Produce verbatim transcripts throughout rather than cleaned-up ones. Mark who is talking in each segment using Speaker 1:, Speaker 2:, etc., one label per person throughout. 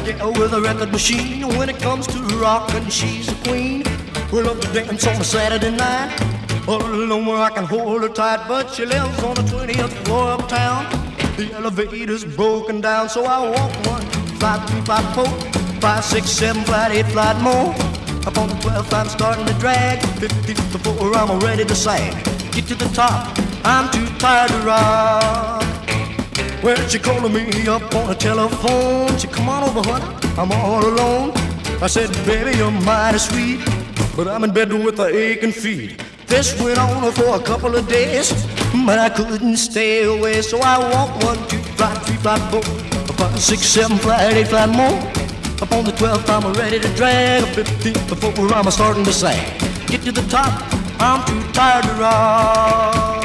Speaker 1: gal with a record machine. When it comes to rockin', she's a queen. We love to dance on a Saturday night, all alone where I can hold her tight. But she lives on the twentieth floor uptown. The elevator's broken down, so I walk one, flight, three, flight, four, five, six, seven, flight, eight, flight more. Up on the twelfth, I'm starting to drag. Fifteen before I'm ready to sag. Get to the top, I'm too tired to rock. Well, she calling me up on the telephone. She come on over, honey, I'm all alone. I said, baby, you're mighty sweet, but I'm in bed with the aching feet. This went on for a couple of days, but I couldn't stay away. So I walked one, two, flight, three, flight, four, five, six, seven, flight, eight, flight more. Up on the twelfth, I'm ready to drag. Fifteenth, before I'm starting to sag. Get to the top, I'm too tired to rock.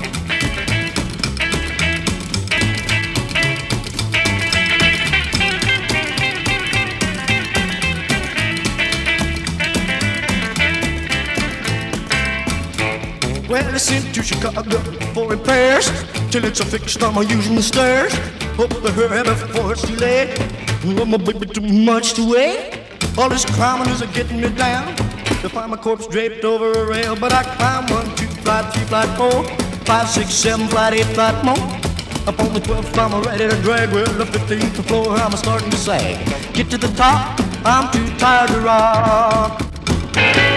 Speaker 1: Well, I sent to Chicago for repairs. Till it's a fixed, I'm using the stairs. Hope to hurry before it's too late. I'm a baby too much to wait. All this climbing is getting me down. To find my corpse draped over a rail. But I climb one, two, flight, three, flight, four, five, six, seven, flight, eight, flight more. Up on the twelfth, I'm ready to drag. Well, the fifteenth floor, I'm starting to sag. Get to the top, I'm too tired to rock.